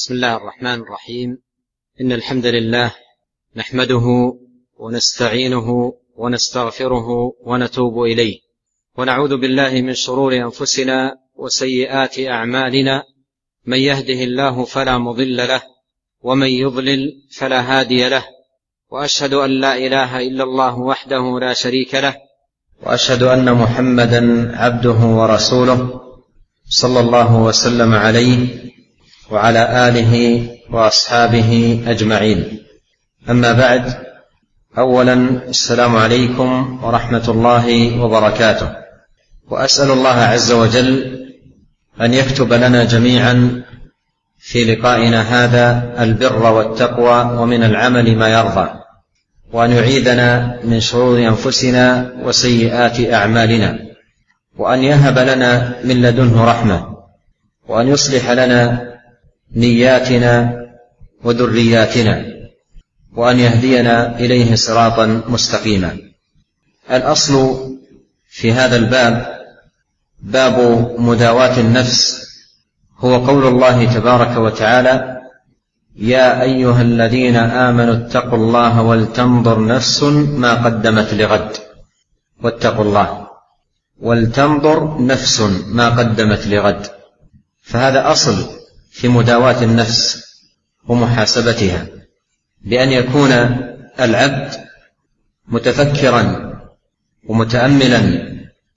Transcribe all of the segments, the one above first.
بسم الله الرحمن الرحيم. إن الحمد لله نحمده ونستعينه ونستغفره ونتوب إليه، ونعوذ بالله من شرور أنفسنا وسيئات أعمالنا، من يهده الله فلا مضل له ومن يضلل فلا هادي له، وأشهد أن لا إله إلا الله وحده لا شريك له، وأشهد أن محمدا عبده ورسوله صلى الله وسلم عليه وعلى آله وأصحابه أجمعين. أما بعد، أولا السلام عليكم ورحمة الله وبركاته، وأسأل الله عز وجل أن يكتب لنا جميعا في لقائنا هذا البر والتقوى ومن العمل ما يرضى، وأن يعيذنا من شرور أنفسنا وسيئات أعمالنا، وأن يهب لنا من لدنه رحمة، وأن يصلح لنا نياتنا وذرياتنا، وأن يهدينا إليه صراطا مستقيما. الأصل في هذا الباب باب مداواة النفس، هو قول الله تبارك وتعالى: يا أيها الذين آمنوا اتقوا الله ولتنظر نفس ما قدمت لغد. واتقوا الله ولتنظر نفس ما قدمت لغد. فهذا أصل في مداواة النفس ومحاسبتها، بأن يكون العبد متفكرا ومتأملا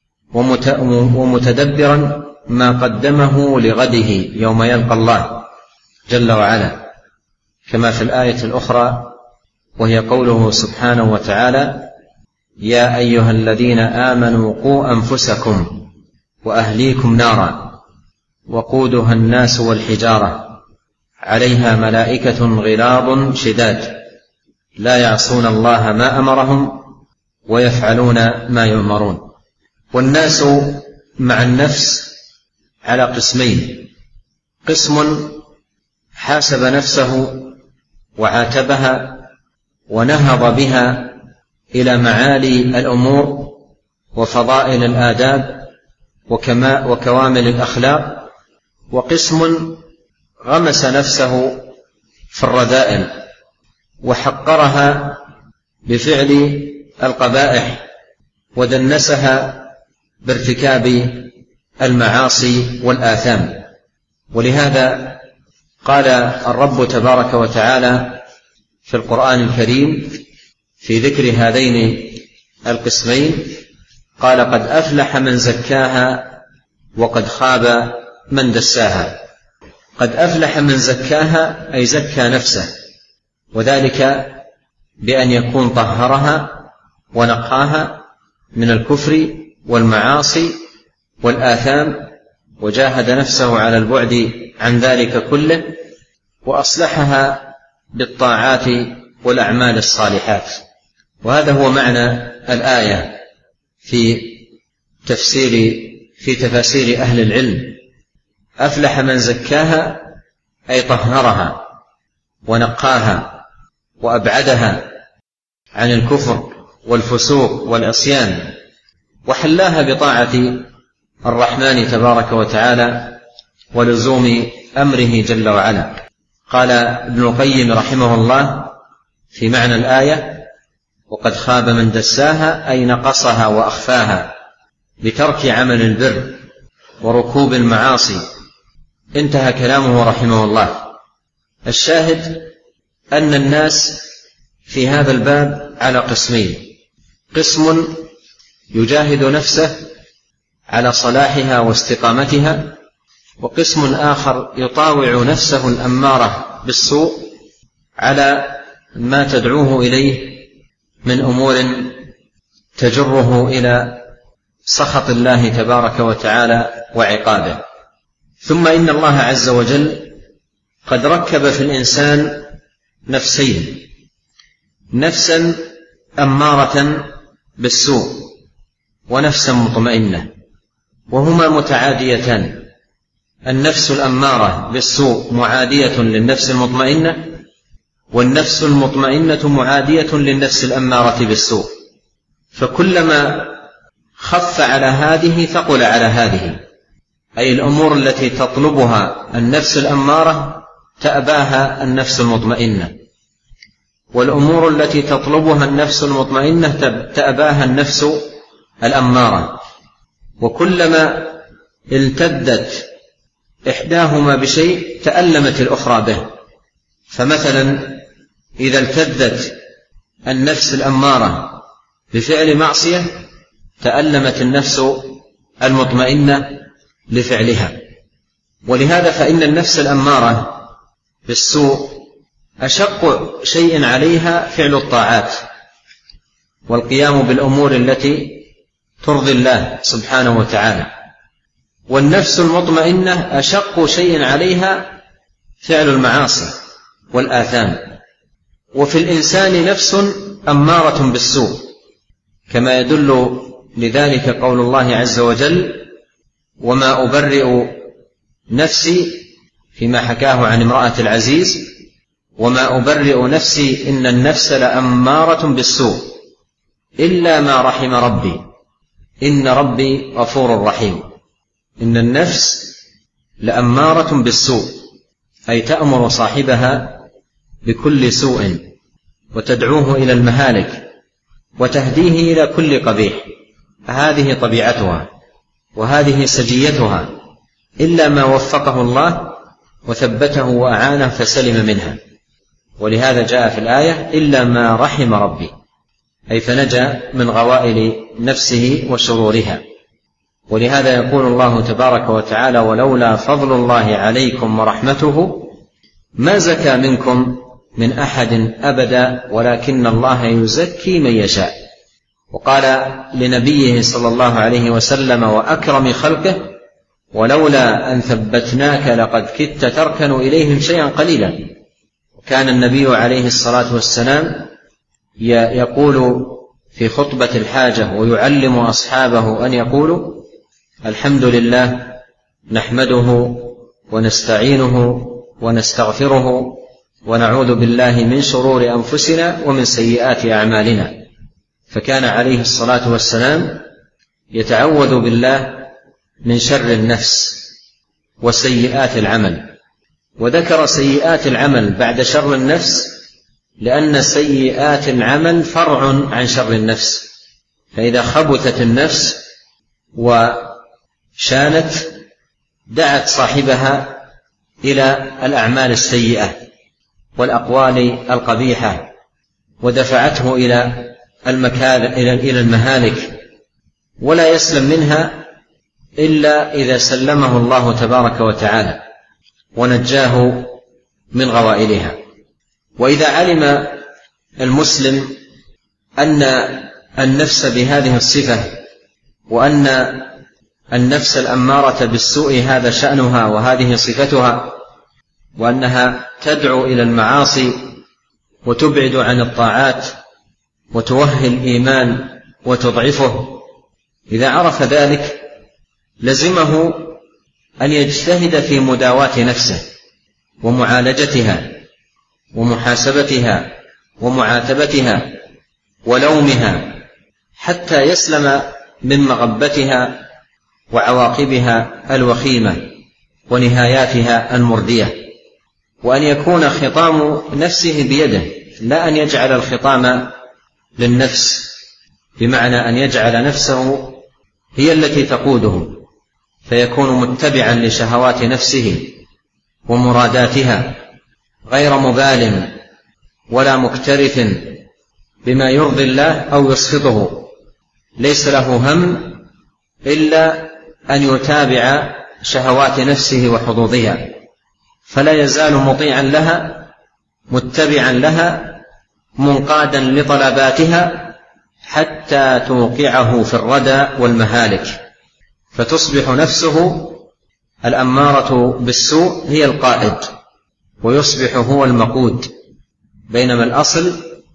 ومتدبرا ما قدمه لغده يوم يلقى الله جل وعلا، كما في الآية الأخرى وهي قوله سبحانه وتعالى: يا أيها الذين آمنوا قوا أنفسكم وأهليكم نارا وقودها الناس والحجارة عليها ملائكة غلاظ شداد لا يعصون الله ما أمرهم ويفعلون ما يؤمرون. والناس مع النفس على قسمين: قسم حاسب نفسه وعاتبها ونهض بها إلى معالي الأمور وفضائل الآداب وكوامل الأخلاق، وقسم غمس نفسه في الرذائل وحقرها بفعل القبائح ودنسها بارتكاب المعاصي والآثام. ولهذا قال الرب تبارك وتعالى في القرآن الكريم في ذكر هذين القسمين: قال قد أفلح من زكاها وقد خاب من دساها. قد أفلح من زكاها أي زكى نفسه، وذلك بأن يكون طهرها ونقاها من الكفر والمعاصي والآثام، وجاهد نفسه على البعد عن ذلك كله، وأصلحها بالطاعات والأعمال الصالحات. وهذا هو معنى الآية في تفاسير أهل العلم: أفلح من زكاها أي طهرها ونقاها وأبعدها عن الكفر والفسوق والعصيان، وحلاها بطاعة الرحمن تبارك وتعالى ولزوم أمره جل وعلا. قال ابن القيم رحمه الله في معنى الآية: وقد خاب من دساها أي نقصها وأخفاها بترك عمل البر وركوب المعاصي. انتهى كلامه رحمه الله. الشاهد أن الناس في هذا الباب على قسمين: قسم يجاهد نفسه على صلاحها واستقامتها، وقسم آخر يطاوع نفسه الأمارة بالسوء على ما تدعوه إليه من أمور تجره إلى سخط الله تبارك وتعالى وعقابه. ثم إن الله عز وجل قد ركب في الإنسان نفسين: نفسا أمارة بالسوء ونفسا مطمئنة، وهما متعاديتان. النفس الأمارة بالسوء معادية للنفس المطمئنة، والنفس المطمئنة معادية للنفس الأمارة بالسوء، فكلما خف على هذه ثقل على هذه، أي الأمور التي تطلبها النفس الأمارة تأباها النفس المطمئنة، والأمور التي تطلبها النفس المطمئنة تأباها النفس الأمارة. وكلما التدت إحداهما بشيء تألمت الأخرى به. فمثلا إذا التدت النفس الأمارة بفعل معصية تألمت النفس المطمئنة لفعلها. ولهذا فإن النفس الأمارة بالسوء أشق شيء عليها فعل الطاعات والقيام بالأمور التي ترضي الله سبحانه وتعالى، والنفس المطمئنة أشق شيء عليها فعل المعاصي والآثام. وفي الإنسان نفس أمارة بالسوء، كما يدل لذلك قول الله عز وجل: وما أبرئ نفسي، فيما حكاه عن امرأة العزيز: وما أبرئ نفسي إن النفس لأمارة بالسوء إلا ما رحم ربي إن ربي غفور رحيم. إن النفس لأمارة بالسوء، أي تأمر صاحبها بكل سوء وتدعوه إلى المهالك وتهديه إلى كل قبيح. هذه طبيعتها وهذه سجيتها، إلا ما وفقه الله وثبته وأعانه فسلم منها. ولهذا جاء في الآية: إلا ما رحم ربي، أي فنجا من غوائل نفسه وشرورها. ولهذا يقول الله تبارك وتعالى: ولولا فضل الله عليكم ورحمته ما زكى منكم من أحد أبدا ولكن الله يزكي من يشاء. وقال لنبيه صلى الله عليه وسلم وأكرم خلقه: ولولا أن ثبتناك لقد كدت تركن إليهم شيئا قليلا. وكان النبي عليه الصلاة والسلام يقول في خطبة الحاجة ويعلم أصحابه أن يقولوا: الحمد لله نحمده ونستعينه ونستغفره ونعوذ بالله من شرور أنفسنا ومن سيئات أعمالنا. فكان عليه الصلاة والسلام يتعوذ بالله من شر النفس وسيئات العمل. وذكر سيئات العمل بعد شر النفس لأن سيئات العمل فرع عن شر النفس، فإذا خبثت النفس وشانت دعت صاحبها إلى الأعمال السيئة والأقوال القبيحة ودفعته إلى المهالك، ولا يسلم منها إلا إذا سلمه الله تبارك وتعالى ونجاه من غوائلها. وإذا علم المسلم أن النفس بهذه الصفة وأن النفس الأمارة بالسوء هذا شأنها وهذه صفتها، وأنها تدعو إلى المعاصي وتبعد عن الطاعات وتوهي الإيمان وتضعفه، إذا عرف ذلك لزمه أن يجتهد في مداواة نفسه ومعالجتها ومحاسبتها ومعاتبتها ولومها حتى يسلم من مغبتها وعواقبها الوخيمة ونهاياتها المردية، وأن يكون خطام نفسه بيده، لا أن يجعل الخطام للنفس، بمعنى أن يجعل نفسه هي التي تقوده فيكون متبعا لشهوات نفسه ومراداتها غير مبال ولا مكترث بما يرضي الله أو يسخطه، ليس له هم إلا أن يتابع شهوات نفسه وحظوظها، فلا يزال مطيعا لها متبعا لها منقادا لطلباتها حتى توقعه في الردى والمهالك، فتصبح نفسه الأمارة بالسوء هي القائد ويصبح هو المقود، بينما الأصل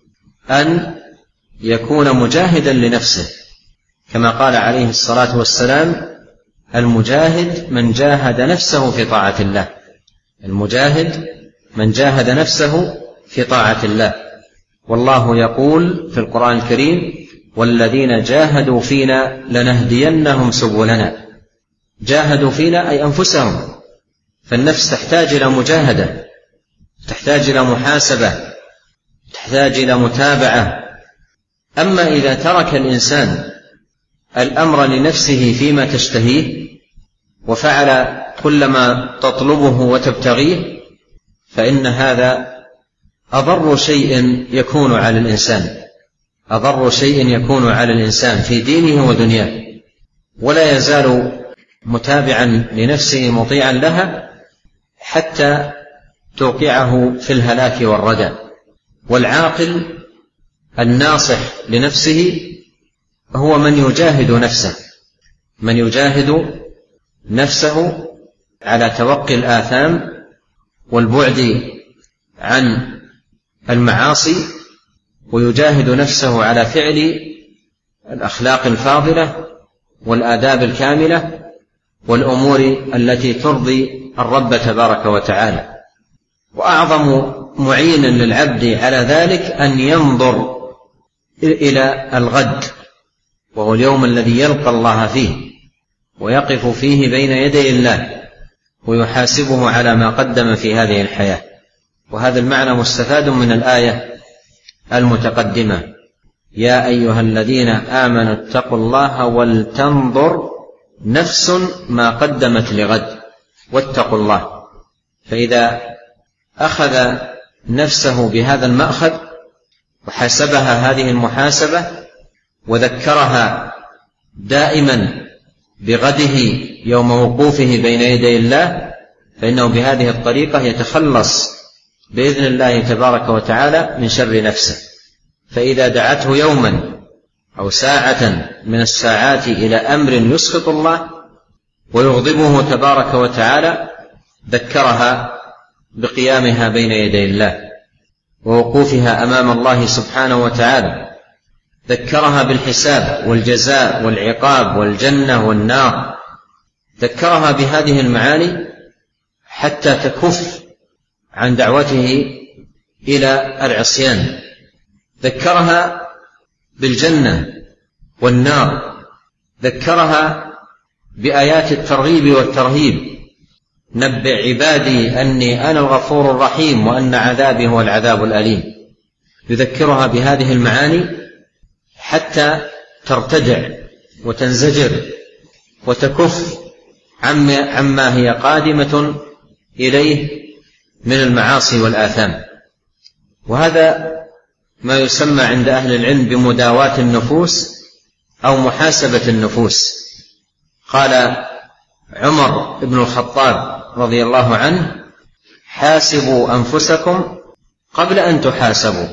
أن يكون مجاهدا لنفسه، كما قال عليه الصلاة والسلام: المجاهد من جاهد نفسه في طاعة الله. المجاهد من جاهد نفسه في طاعة الله. والله يقول في القرآن الكريم: والذين جاهدوا فينا لنهدينهم سبلنا. جاهدوا فينا أي أنفسهم، فالنفس تحتاج إلى مجاهدة تحتاج إلى محاسبة، تحتاج إلى متابعة. أما إذا ترك الإنسان الأمر لنفسه فيما تشتهيه وفعل كل ما تطلبه وتبتغيه، فإن هذا أضر شيء يكون على الإنسان، أضر شيء يكون على الإنسان في دينه ودنياه، ولا يزال متابعا لنفسه مطيعا لها حتى توقعه في الهلاك والردى. والعاقل الناصح لنفسه هو من يجاهد نفسه، من يجاهد نفسه على توقي الآثام والبعد عن المعاصي، ويجاهد نفسه على فعل الأخلاق الفاضلة والآداب الكاملة والأمور التي ترضي الرب تبارك وتعالى. وأعظم معين للعبد على ذلك أن ينظر إلى الغد، وهو اليوم الذي يلقى الله فيه ويقف فيه بين يدي الله ويحاسبه على ما قدم في هذه الحياة. وهذا المعنى مستفاد من الآية المتقدمة: يا أيها الذين آمنوا اتقوا الله ولتنظر نفس ما قدمت لغد واتقوا الله. فإذا أخذ نفسه بهذا المأخذ وحسبها هذه المحاسبة وذكرها دائما بغده يوم وقوفه بين يدي الله، فإنه بهذه الطريقة يتخلص بإذن الله تبارك وتعالى من شر نفسه. فإذا دعته يوما أو ساعة من الساعات إلى أمر يسخط الله ويغضبه تبارك وتعالى، ذكرها بقيامها بين يدي الله ووقوفها أمام الله سبحانه وتعالى، ذكرها بالحساب والجزاء والعقاب والجنة والنار، ذكرها بهذه المعاني حتى تكف عن دعوته إلى العصيان، ذكرها بالجنة والنار، ذكرها بآيات الترغيب والترهيب: نبئ عبادي أني أنا الغفور الرحيم وأن عذابي هو العذاب الأليم. يذكرها بهذه المعاني حتى ترتدع وتنزجر وتكف عما هي قادمة إليه من المعاصي والآثام. وهذا ما يسمى عند أهل العلم بمداواة النفوس أو محاسبة النفوس. قال عمر بن الخطاب رضي الله عنه: حاسبوا أنفسكم قبل أن تحاسبوا،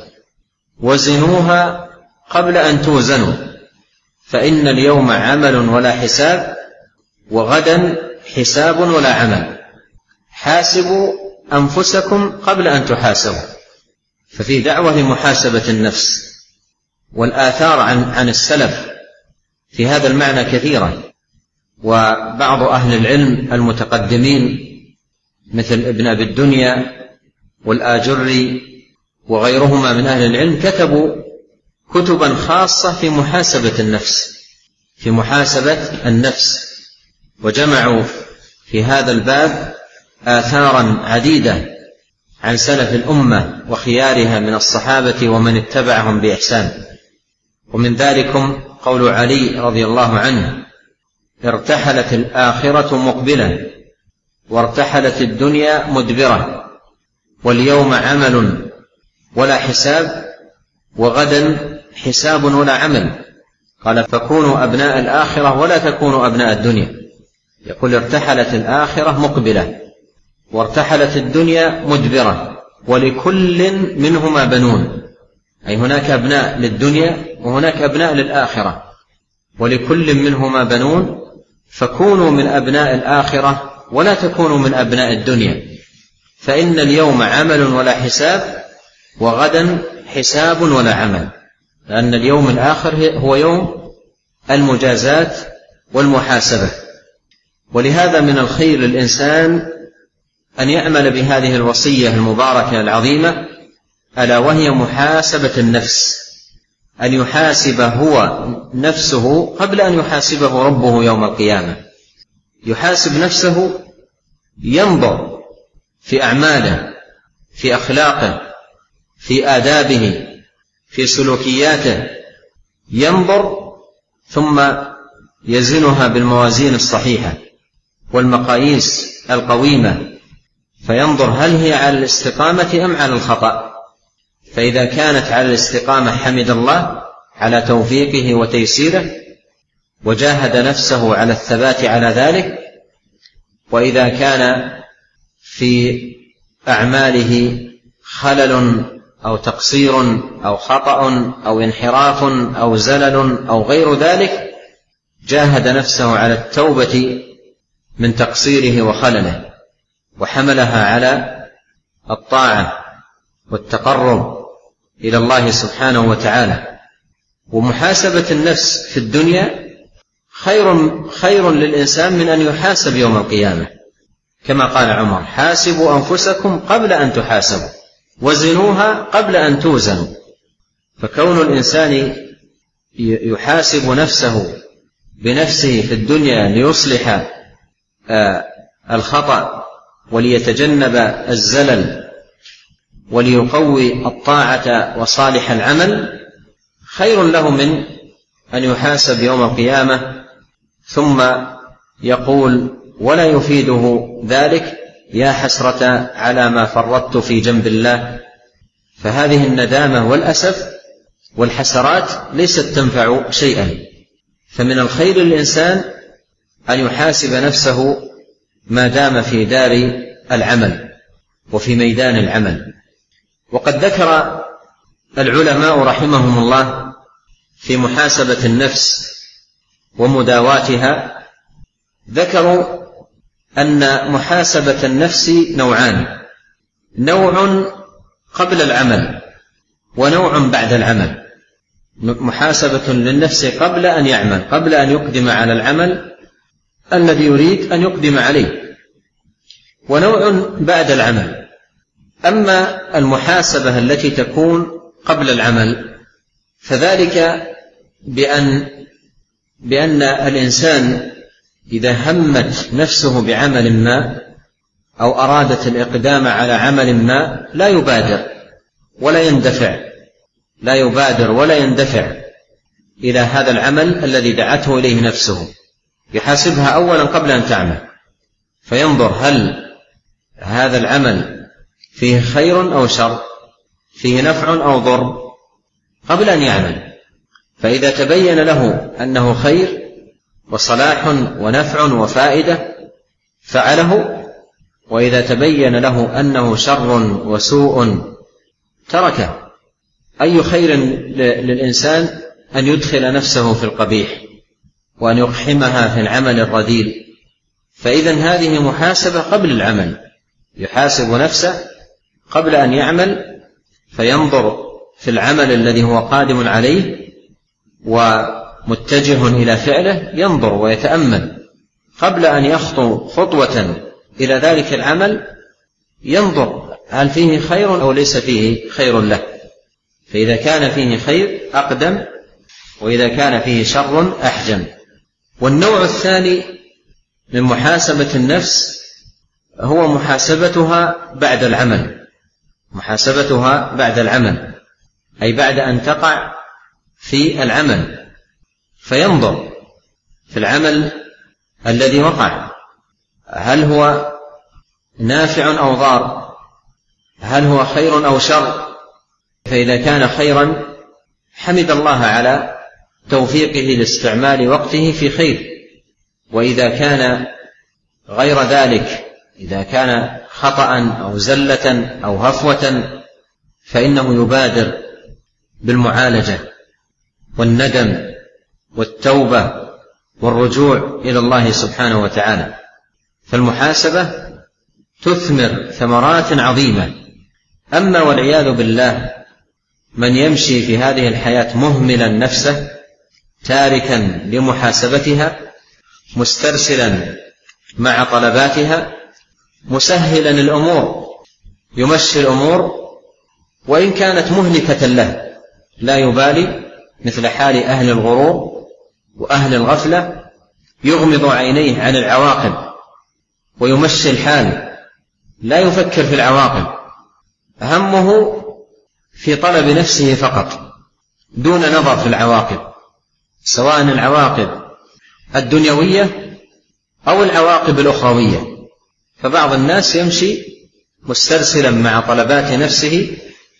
وزنوها قبل أن توزنوا، فإن اليوم عمل ولا حساب، وغدا حساب ولا عمل. حاسبوا أنفسكم قبل أن تحاسبوا. ففي دعوة لمحاسبة النفس، والآثار عن السلف في هذا المعنى كثيرا. وبعض أهل العلم المتقدمين مثل ابن أبي الدنيا والآجري وغيرهما من أهل العلم كتبوا كتبا خاصة في محاسبة النفس، في محاسبة النفس، وجمعوا في هذا الباب آثارا عديدة عن سلف الأمة وخيارها من الصحابة ومن اتبعهم بإحسان. ومن ذلكم قول علي رضي الله عنه: ارتحلت الآخرة مقبلة وارتحلت الدنيا مدبرة، واليوم عمل ولا حساب، وغدا حساب ولا عمل. قال: فكونوا أبناء الآخرة ولا تكونوا أبناء الدنيا. يقول: ارتحلت الآخرة مقبلة وارتحلت الدنيا مدبرة، ولكل منهما بنون، أي هناك أبناء للدنيا وهناك أبناء للآخرة، ولكل منهما بنون، فكونوا من أبناء الآخرة ولا تكونوا من أبناء الدنيا، فإن اليوم عمل ولا حساب، وغدا حساب ولا عمل. لأن اليوم الآخر هو يوم المجازات والمحاسبة. ولهذا من الخير للإنسان أن يعمل بهذه الوصية المباركة العظيمة، ألا وهي محاسبة النفس، أن يحاسب هو نفسه قبل أن يحاسبه ربه يوم القيامة. يحاسب نفسه، ينظر في أعماله في أخلاقه، في آدابه، في سلوكياته، ينظر ثم يزنها بالموازين الصحيحة والمقاييس القويمة، فينظر هل هي على الاستقامة أم على الخطأ. فإذا كانت على الاستقامة حمد الله على توفيقه وتيسيره وجاهد نفسه على الثبات على ذلك. وإذا كان في أعماله خلل أو تقصير أو خطأ أو انحراف أو زلل أو غير ذلك جاهد نفسه على التوبة من تقصيره وخلله وحملها على الطاعة والتقرب إلى الله سبحانه وتعالى. ومحاسبة النفس في الدنيا خير للإنسان من أن يحاسب يوم القيامة، كما قال عمر: حاسبوا أنفسكم قبل أن تحاسبوا وزنوها قبل أن توزنوا. فكون الإنسان يحاسب نفسه بنفسه في الدنيا ليصلح الخطأ وليتجنب الزلل وليقوي الطاعة وصالح العمل خير له من أن يحاسب يوم القيامة ثم يقول ولا يفيده ذلك: يا حسرة على ما فرطت في جنب الله. فهذه الندامة والأسف والحسرات ليست تنفع شيئا. فمن الخير للإنسان أن يحاسب نفسه ما دام في دار العمل وفي ميدان العمل. وقد ذكر العلماء رحمهم الله في محاسبة النفس ومداواتها، ذكروا أن محاسبة النفس نوعان: نوع قبل العمل ونوع بعد العمل. محاسبة للنفس قبل أن يعمل، قبل أن يقدم على العمل الذي يريد أن يقدم عليه، ونوع بعد العمل. أما المحاسبة التي تكون قبل العمل فذلك بأن الإنسان إذا همت نفسه بعمل ما أو أرادت الإقدام على عمل ما لا يبادر ولا يندفع إلى هذا العمل الذي دعته إليه نفسه. يحاسبها أولا قبل أن تعمل، فينظر هل هذا العمل فيه خير أو شر، فيه نفع أو ضر، قبل أن يعمل. فإذا تبين له أنه خير وصلاح ونفع وفائدة فعله، وإذا تبين له أنه شر وسوء تركه. أي خير للإنسان أن يدخل نفسه في القبيح وأن يقحمها في العمل الرديء. فإذن هذه محاسبة قبل العمل، يحاسب نفسه قبل أن يعمل، فينظر في العمل الذي هو قادم عليه ومتجه إلى فعله، ينظر ويتأمل قبل أن يخطو خطوة إلى ذلك العمل، ينظر هل فيه خير أو ليس فيه خير له. فإذا كان فيه خير أقدم، وإذا كان فيه شر أحجم. والنوع الثاني من محاسبة النفس هو محاسبتها بعد العمل، أي بعد أن تقع في العمل، فينظر في العمل الذي وقع هل هو نافع أو ضار، هل هو خير أو شر. فإذا كان خيرا حمد الله على توفيقه لاستعمال وقته في خير، وإذا كان غير ذلك، إذا كان خطأ أو زلة أو هفوة، فإنه يبادر بالمعالجة والندم والتوبة والرجوع إلى الله سبحانه وتعالى. فالمحاسبة تثمر ثمرات عظيمة. أما والعياذ بالله من يمشي في هذه الحياة مهملا نفسه، تاركا لمحاسبتها، مسترسلا مع طلباتها، مسهلا الأمور، يمشي الأمور وإن كانت مهلكة له، لا يبالي، مثل حال أهل الغرور وأهل الغفلة، يغمض عينيه عن العواقب ويمشي الحال، لا يفكر في العواقب. همه في طلب نفسه فقط دون نظر في العواقب، سواء العواقب الدنيوية أو العواقب الأخروية. فبعض الناس يمشي مسترسلا مع طلبات نفسه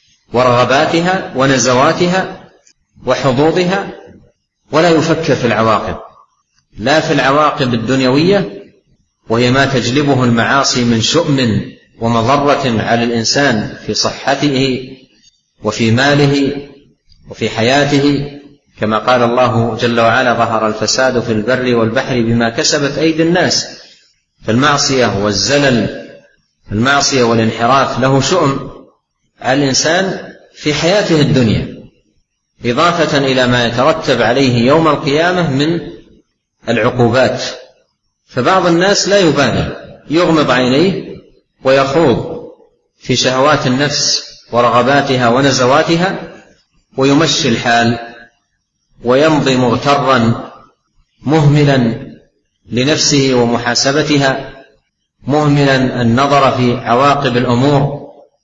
ورغباتها ونزواتها وحظوظها، ولا يفكر في العواقب، لا في العواقب الدنيوية وهي ما تجلبه المعاصي من شؤم ومضرة على الإنسان في صحته وفي ماله وفي حياته، كما قال الله جل وعلا: ظهر الفساد في البر والبحر بما كسبت أيدي الناس. فالمعصية والزلل، المعصية والانحراف له شؤم على الإنسان في حياته الدنيا، إضافة إلى ما يترتب عليه يوم القيامة من العقوبات. فبعض الناس لا يبالي، يغمض عينيه ويخوض في شهوات النفس ورغباتها ونزواتها ويمشي الحال ويمضي مغترا مهملا لنفسه ومحاسبتها، مهملا النظر في عواقب الأمور،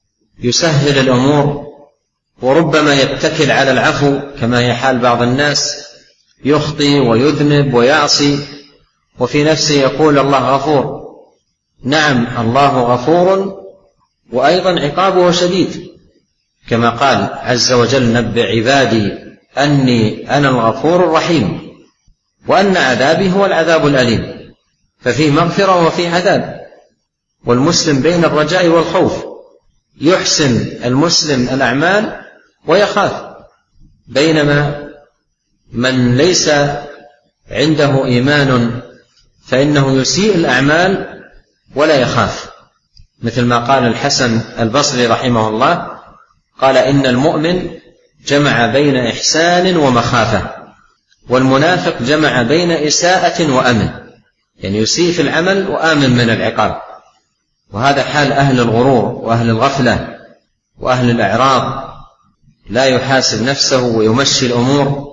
يسهل الأمور، وربما يتكل على العفو كما هي حال بعض الناس، يخطي ويذنب ويعصي وفي نفسه يقول الله غفور. نعم، الله غفور، وأيضا عقابه شديد، كما قال عز وجل: نبئ عبادي أني أنا الغفور الرحيم وأن عذابي هو العذاب الأليم. ففيه مغفرة وفيه عذاب، والمسلم بين الرجاء والخوف، يحسن المسلم الأعمال ويخاف، بينما من ليس عنده إيمان فإنه يسيء الأعمال ولا يخاف، مثل ما قال الحسن البصري رحمه الله، قال: إن المؤمن جمع بين إحسان ومخافة، والمنافق جمع بين إساءة وأمن، يعني يسيء في العمل وآمن من العقاب. وهذا حال أهل الغرور وأهل الغفلة وأهل الإعراض، لا يحاسب نفسه ويمشي الأمور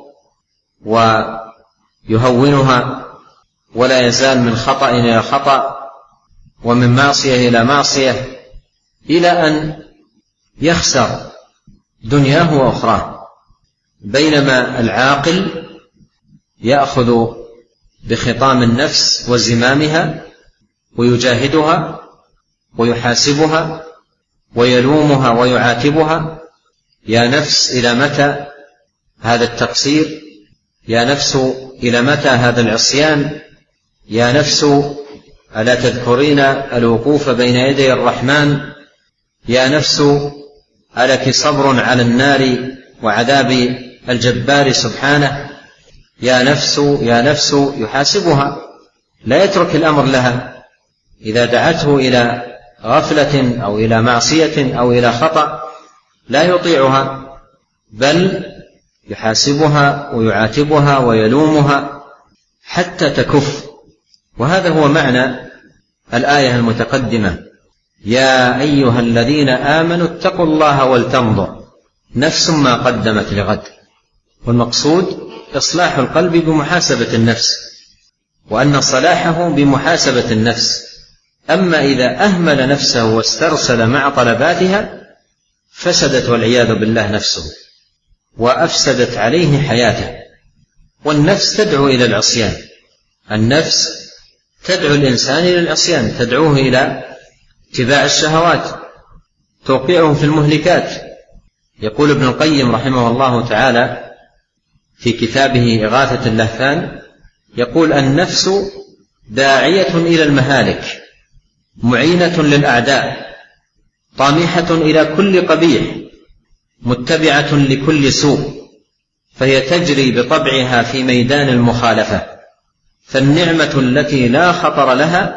ويهونها، ولا يزال من خطأ إلى خطأ ومن معصية إلى معصية، إلى أن يخسر دنياه وأخراه. بينما العاقل يأخذ بخطام النفس وزمامها ويجاهدها ويحاسبها ويلومها ويعاتبها: يا نفس إلى متى هذا التقصير؟ يا نفس إلى متى هذا العصيان؟ يا نفس ألا تذكرين الوقوف بين يدي الرحمن؟ يا نفس ألك صبر على النار وعذاب الجبار سبحانه؟ يا نفس يا نفس، يحاسبها، لا يترك الأمر لها. إذا دعته إلى غفلة أو إلى معصية أو إلى خطأ لا يطيعها، بل يحاسبها ويعاتبها ويلومها حتى تكف. وهذا هو معنى الآية المتقدمة: يا أيها الذين آمنوا اتقوا الله ولتنظر نفس ما قدمت لغد. والمقصود إصلاح القلب بمحاسبة النفس، وأن صلاحه بمحاسبة النفس. أما إذا أهمل نفسه واسترسل مع طلباتها فسدت والعياذ بالله نفسه وأفسدت عليه حياته. والنفس تدعو إلى العصيان، النفس تدعو الإنسان إلى العصيان، تدعوه إلى اتباع الشهوات، توقعه في المهلكات. يقول ابن القيم رحمه الله تعالى في كتابه إغاثة اللهفان، يقول: النفس داعية إلى المهالك، معينة للأعداء، طامحة إلى كل قبيح، متبعة لكل سوء، فهي تجري بطبعها في ميدان المخالفة. فالنعمة التي لا خطر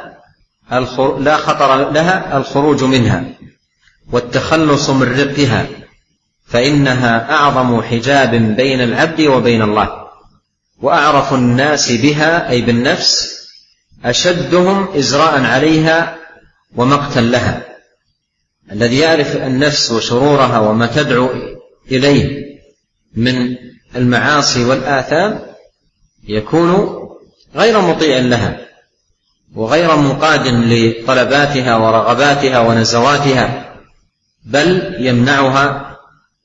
لها الخروج منها والتخلص من رقها، فإنها أعظم حجاب بين العبد وبين الله. وأعرف الناس بها، أي بالنفس، أشدهم إزراء عليها ومقتا لها. الذي يعرف النفس وشرورها وما تدعو إليه من المعاصي والآثام يكون غير مطيع لها وغير منقاد لطلباتها ورغباتها ونزواتها، بل يمنعها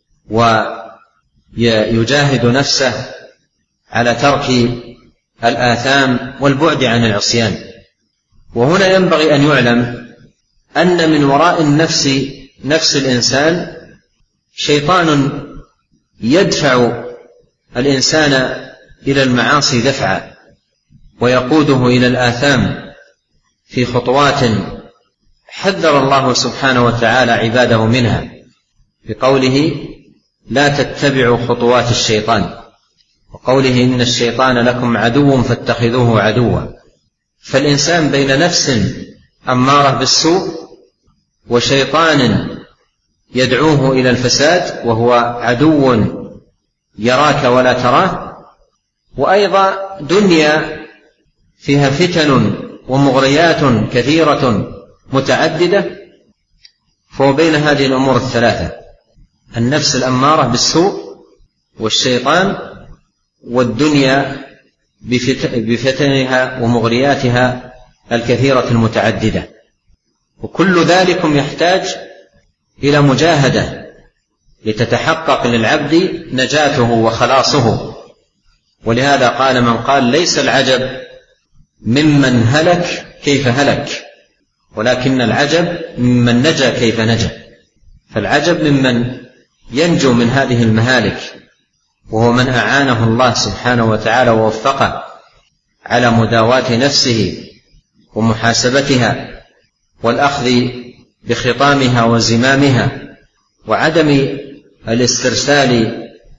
ويجاهد نفسه على ترك الآثام والبعد عن العصيان. وهنا ينبغي أن يعلم أن من وراء نفس الإنسان شيطان يدفع الإنسان إلى المعاصي دفعا ويقوده إلى الآثام في خطوات حذر الله سبحانه وتعالى عباده منها بقوله لا تتبعوا خطوات الشيطان، وقوله إن الشيطان لكم عدو فاتخذوه عدوا. فالإنسان بين نفس أمارة بالسوء وشيطان يدعوه إلى الفساد وهو عدو يراك ولا تراه، وأيضا دنيا فيها فتن ومغريات كثيرة متعددة. فهو بين هذه الأمور الثلاثة: النفس الأمارة بالسوء والشيطان والدنيا بفتنها ومغرياتها الكثيرة المتعددة. وكل ذلك يحتاج إلى مجاهدة لتتحقق للعبد نجاته وخلاصه. ولهذا قال من قال ليس العجب ممن هلك كيف هلك، ولكن العجب ممن نجا كيف نجا. فالعجب ممن ينجو من هذه المهالك، وهو من أعانه الله سبحانه وتعالى ووفقه على مداواة نفسه ومحاسبتها والأخذ بخطامها وزمامها وعدم الاسترسال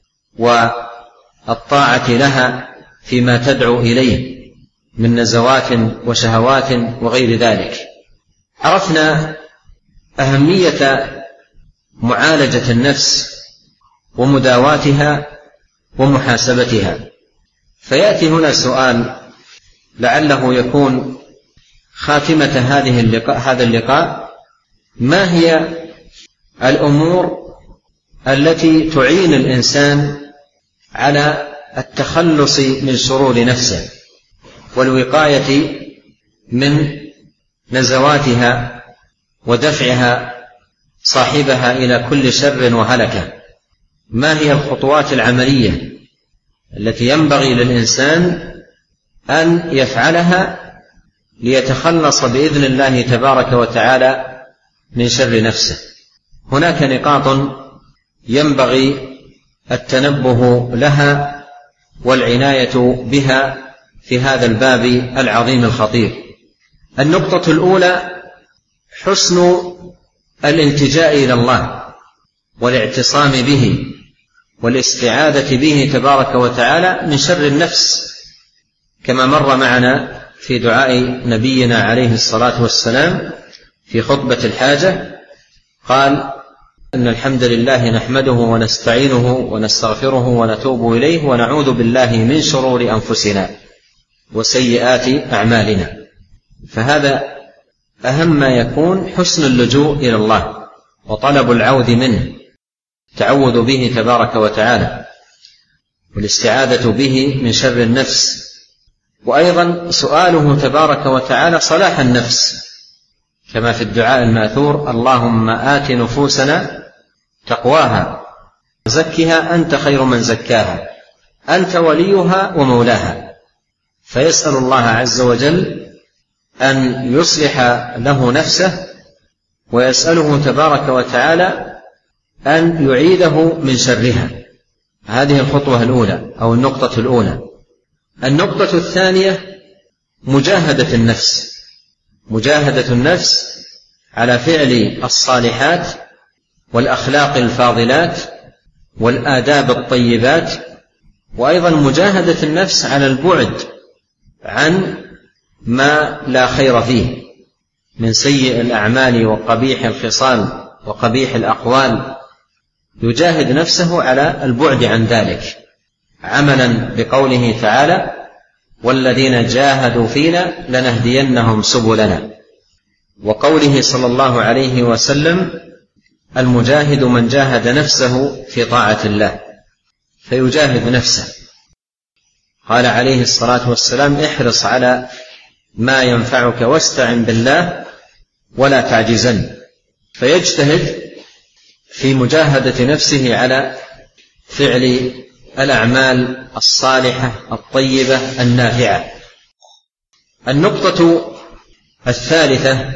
والطاعة لها فيما تدعو إليه من نزوات وشهوات وغير ذلك. عرفنا أهمية معالجة النفس ومداواتها ومحاسبتها. فيأتي هنا سؤال لعله يكون خاتمة هذا اللقاء: ما هي الأمور التي تعين الإنسان على التخلص من شرور نفسه والوقاية من نزواتها ودفعها صاحبها إلى كل شر وهلكة؟ ما هي الخطوات العملية التي ينبغي للإنسان أن يفعلها ليتخلص بإذن الله تبارك وتعالى من شر نفسه؟ هناك نقاط ينبغي التنبه لها والعناية بها في هذا الباب العظيم الخطير. النقطة الأولى: حسن الالتجاء إلى الله والاعتصام به والاستعاذة به تبارك وتعالى من شر النفس، كما مر معنا في دعاء نبينا عليه الصلاة والسلام في خطبة الحاجة. قال: إن الحمد لله نحمده ونستعينه ونستغفره ونتوب إليه ونعوذ بالله من شرور أنفسنا وسيئات أعمالنا. فهذا أهم ما يكون، حسن اللجوء إلى الله وطلب العوذ منه، تعوذ به تبارك وتعالى والاستعاذة به من شر النفس، وأيضا سؤاله تبارك وتعالى صلاح النفس، كما في الدعاء الماثور: اللهم آت نفوسنا تقواها وزكها أنت خير من زكاها أنت وليها ومولاها. فيسأل الله عز وجل أن يصلح له نفسه، ويسأله تبارك وتعالى أن يعيده من شرها. هذه الخطوة الأولى أو النقطة الأولى. النقطة الثانية: مجاهدة النفس على فعل الصالحات والأخلاق الفاضلات والآداب الطيبات، وأيضا مجاهدة النفس على البعد عن ما لا خير فيه من سيء الأعمال وقبيح الخصال وقبيح الأقوال. يجاهد نفسه على البعد عن ذلك، عملا بقوله تعالى: والذين جاهدوا فينا لنهدينهم سبلنا، وقوله صلى الله عليه وسلم: المجاهد من جاهد نفسه في طاعة الله. فيجاهد نفسه. قال عليه الصلاة والسلام: احرص على ما ينفعك واستعن بالله ولا تعجزن. فيجتهد في مجاهدة نفسه على فعل الأعمال الصالحة الطيبة النافعة. النقطة الثالثة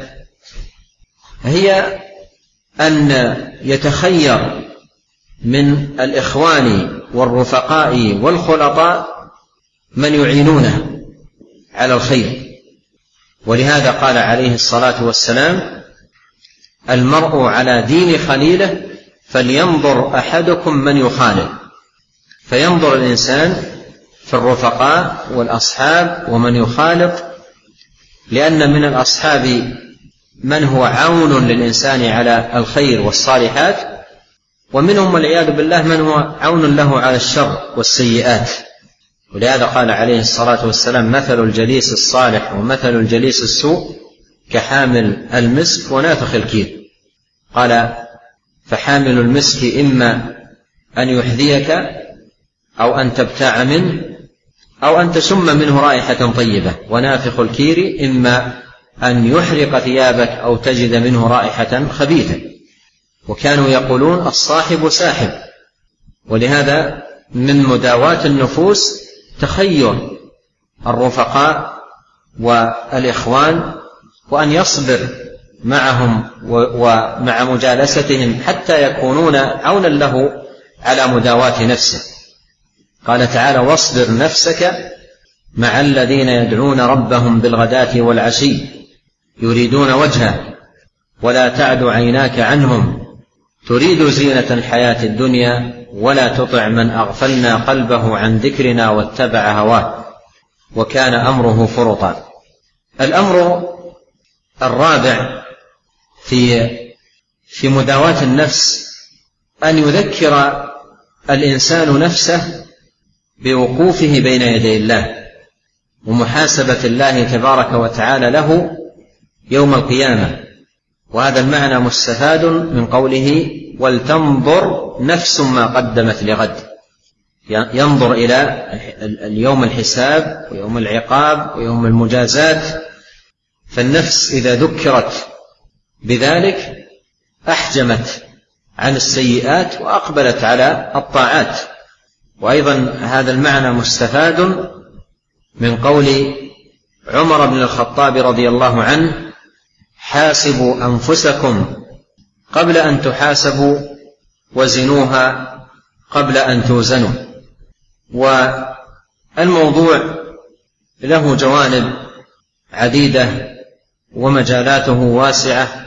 هي أن يتخير من الإخوان والرفقاء والخلطاء من يعينونه على الخير، ولهذا قال عليه الصلاة والسلام: المرء على دين خليله فلينظر أحدكم من يخالل. فينظر الإنسان في الرفقاء والأصحاب ومن يخالط، لأن من الأصحاب من هو عون للإنسان على الخير والصالحات، ومنهم والعياذ بالله من هو عون له على الشر والسيئات. ولهذا قال عليه الصلاة والسلام: مثل الجليس الصالح ومثل الجليس السوء كحامل المسك ونافخ الكير. قال: فحامل المسك إما أن يحذيك أو أن تبتاع منه أو أن تشم منه رائحة طيبة، ونافخ الكير إما أن يحرق ثيابك أو تجد منه رائحة خبيثة. وكانوا يقولون: الصاحب ساحب. ولهذا من مداواة النفوس تخير الرفقاء والإخوان، وأن يصبر معهم ومع مجالستهم حتى يكونون عونا له على مداواة نفسه. قال تعالى: واصبر نفسك مع الذين يدعون ربهم بالغداة والعشي يريدون وجهه ولا تعد عيناك عنهم تريد زينة الحياة الدنيا ولا تطع من أغفلنا قلبه عن ذكرنا واتبع هواه وكان أمره فرطا. الأمر الرابع في مداواة النفس أن يذكر الإنسان نفسه بوقوفه بين يدي الله ومحاسبة الله تبارك وتعالى له يوم القيامة. وهذا المعنى مستفاد من قوله: ولتنظر نفس ما قدمت لغد. ينظر إلى اليوم الحساب ويوم العقاب ويوم المجازات. فالنفس إذا ذكرت بذلك أحجمت عن السيئات وأقبلت على الطاعات. وأيضا هذا المعنى مستفاد من قول عمر بن الخطاب رضي الله عنه: حاسبوا أنفسكم قبل أن تحاسبوا وزنوها قبل أن توزنوا. والموضوع له جوانب عديدة ومجالاته واسعة،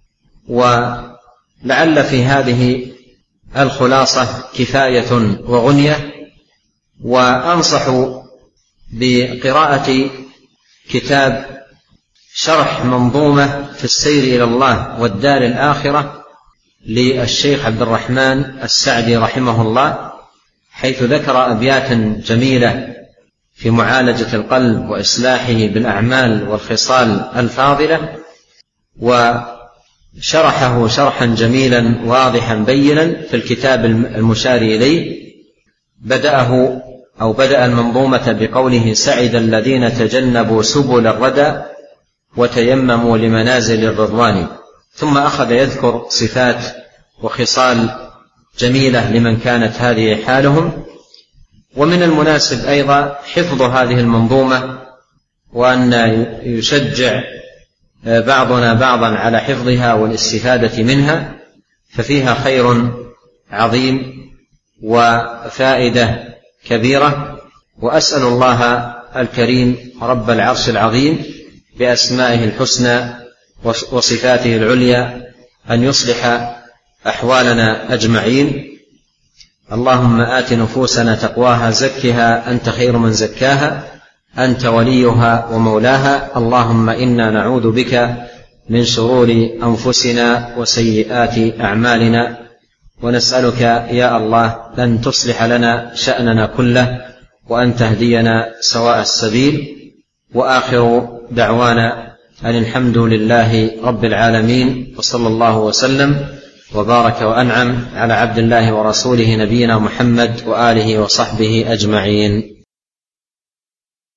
ولعل في هذه الخلاصة كفاية وغنية. وأنصح بقراءة كتاب شرح منظومة في السير إلى الله والدار الآخرة للشيخ عبد الرحمن السعدي رحمه الله، حيث ذكر أبياتا جميلة في معالجة القلب وإصلاحه بالأعمال والخصال الفاضلة، وشرحه شرحا جميلا واضحا بينا في الكتاب المشار إليه. بدأ المنظومة بقوله: سعد الذين تجنبوا سبل الردى وتيمموا لمنازل الرضوان. ثم أخذ يذكر صفات وخصال جميلة لمن كانت هذه حالهم. ومن المناسب أيضا حفظ هذه المنظومة، وأن يشجع بعضنا بعضا على حفظها والاستفادة منها، ففيها خير عظيم وفائدة كبيرة. وأسأل الله الكريم رب العرش العظيم بأسمائه الحسنى وصفاته العليا أن يصلح أحوالنا أجمعين. اللهم آت نفوسنا تقواها زكها أنت خير من زكاها أنت وليها ومولاها. اللهم إنا نعوذ بك من شرور أنفسنا وسيئات أعمالنا، ونسألك يا الله أن تصلح لنا شأننا كله وأن تهدينا سواء السبيل. وآخر دعوانا أن الحمد لله رب العالمين، وصلى الله وسلم وبارك وأنعم على عبد الله ورسوله نبينا محمد وآله وصحبه أجمعين.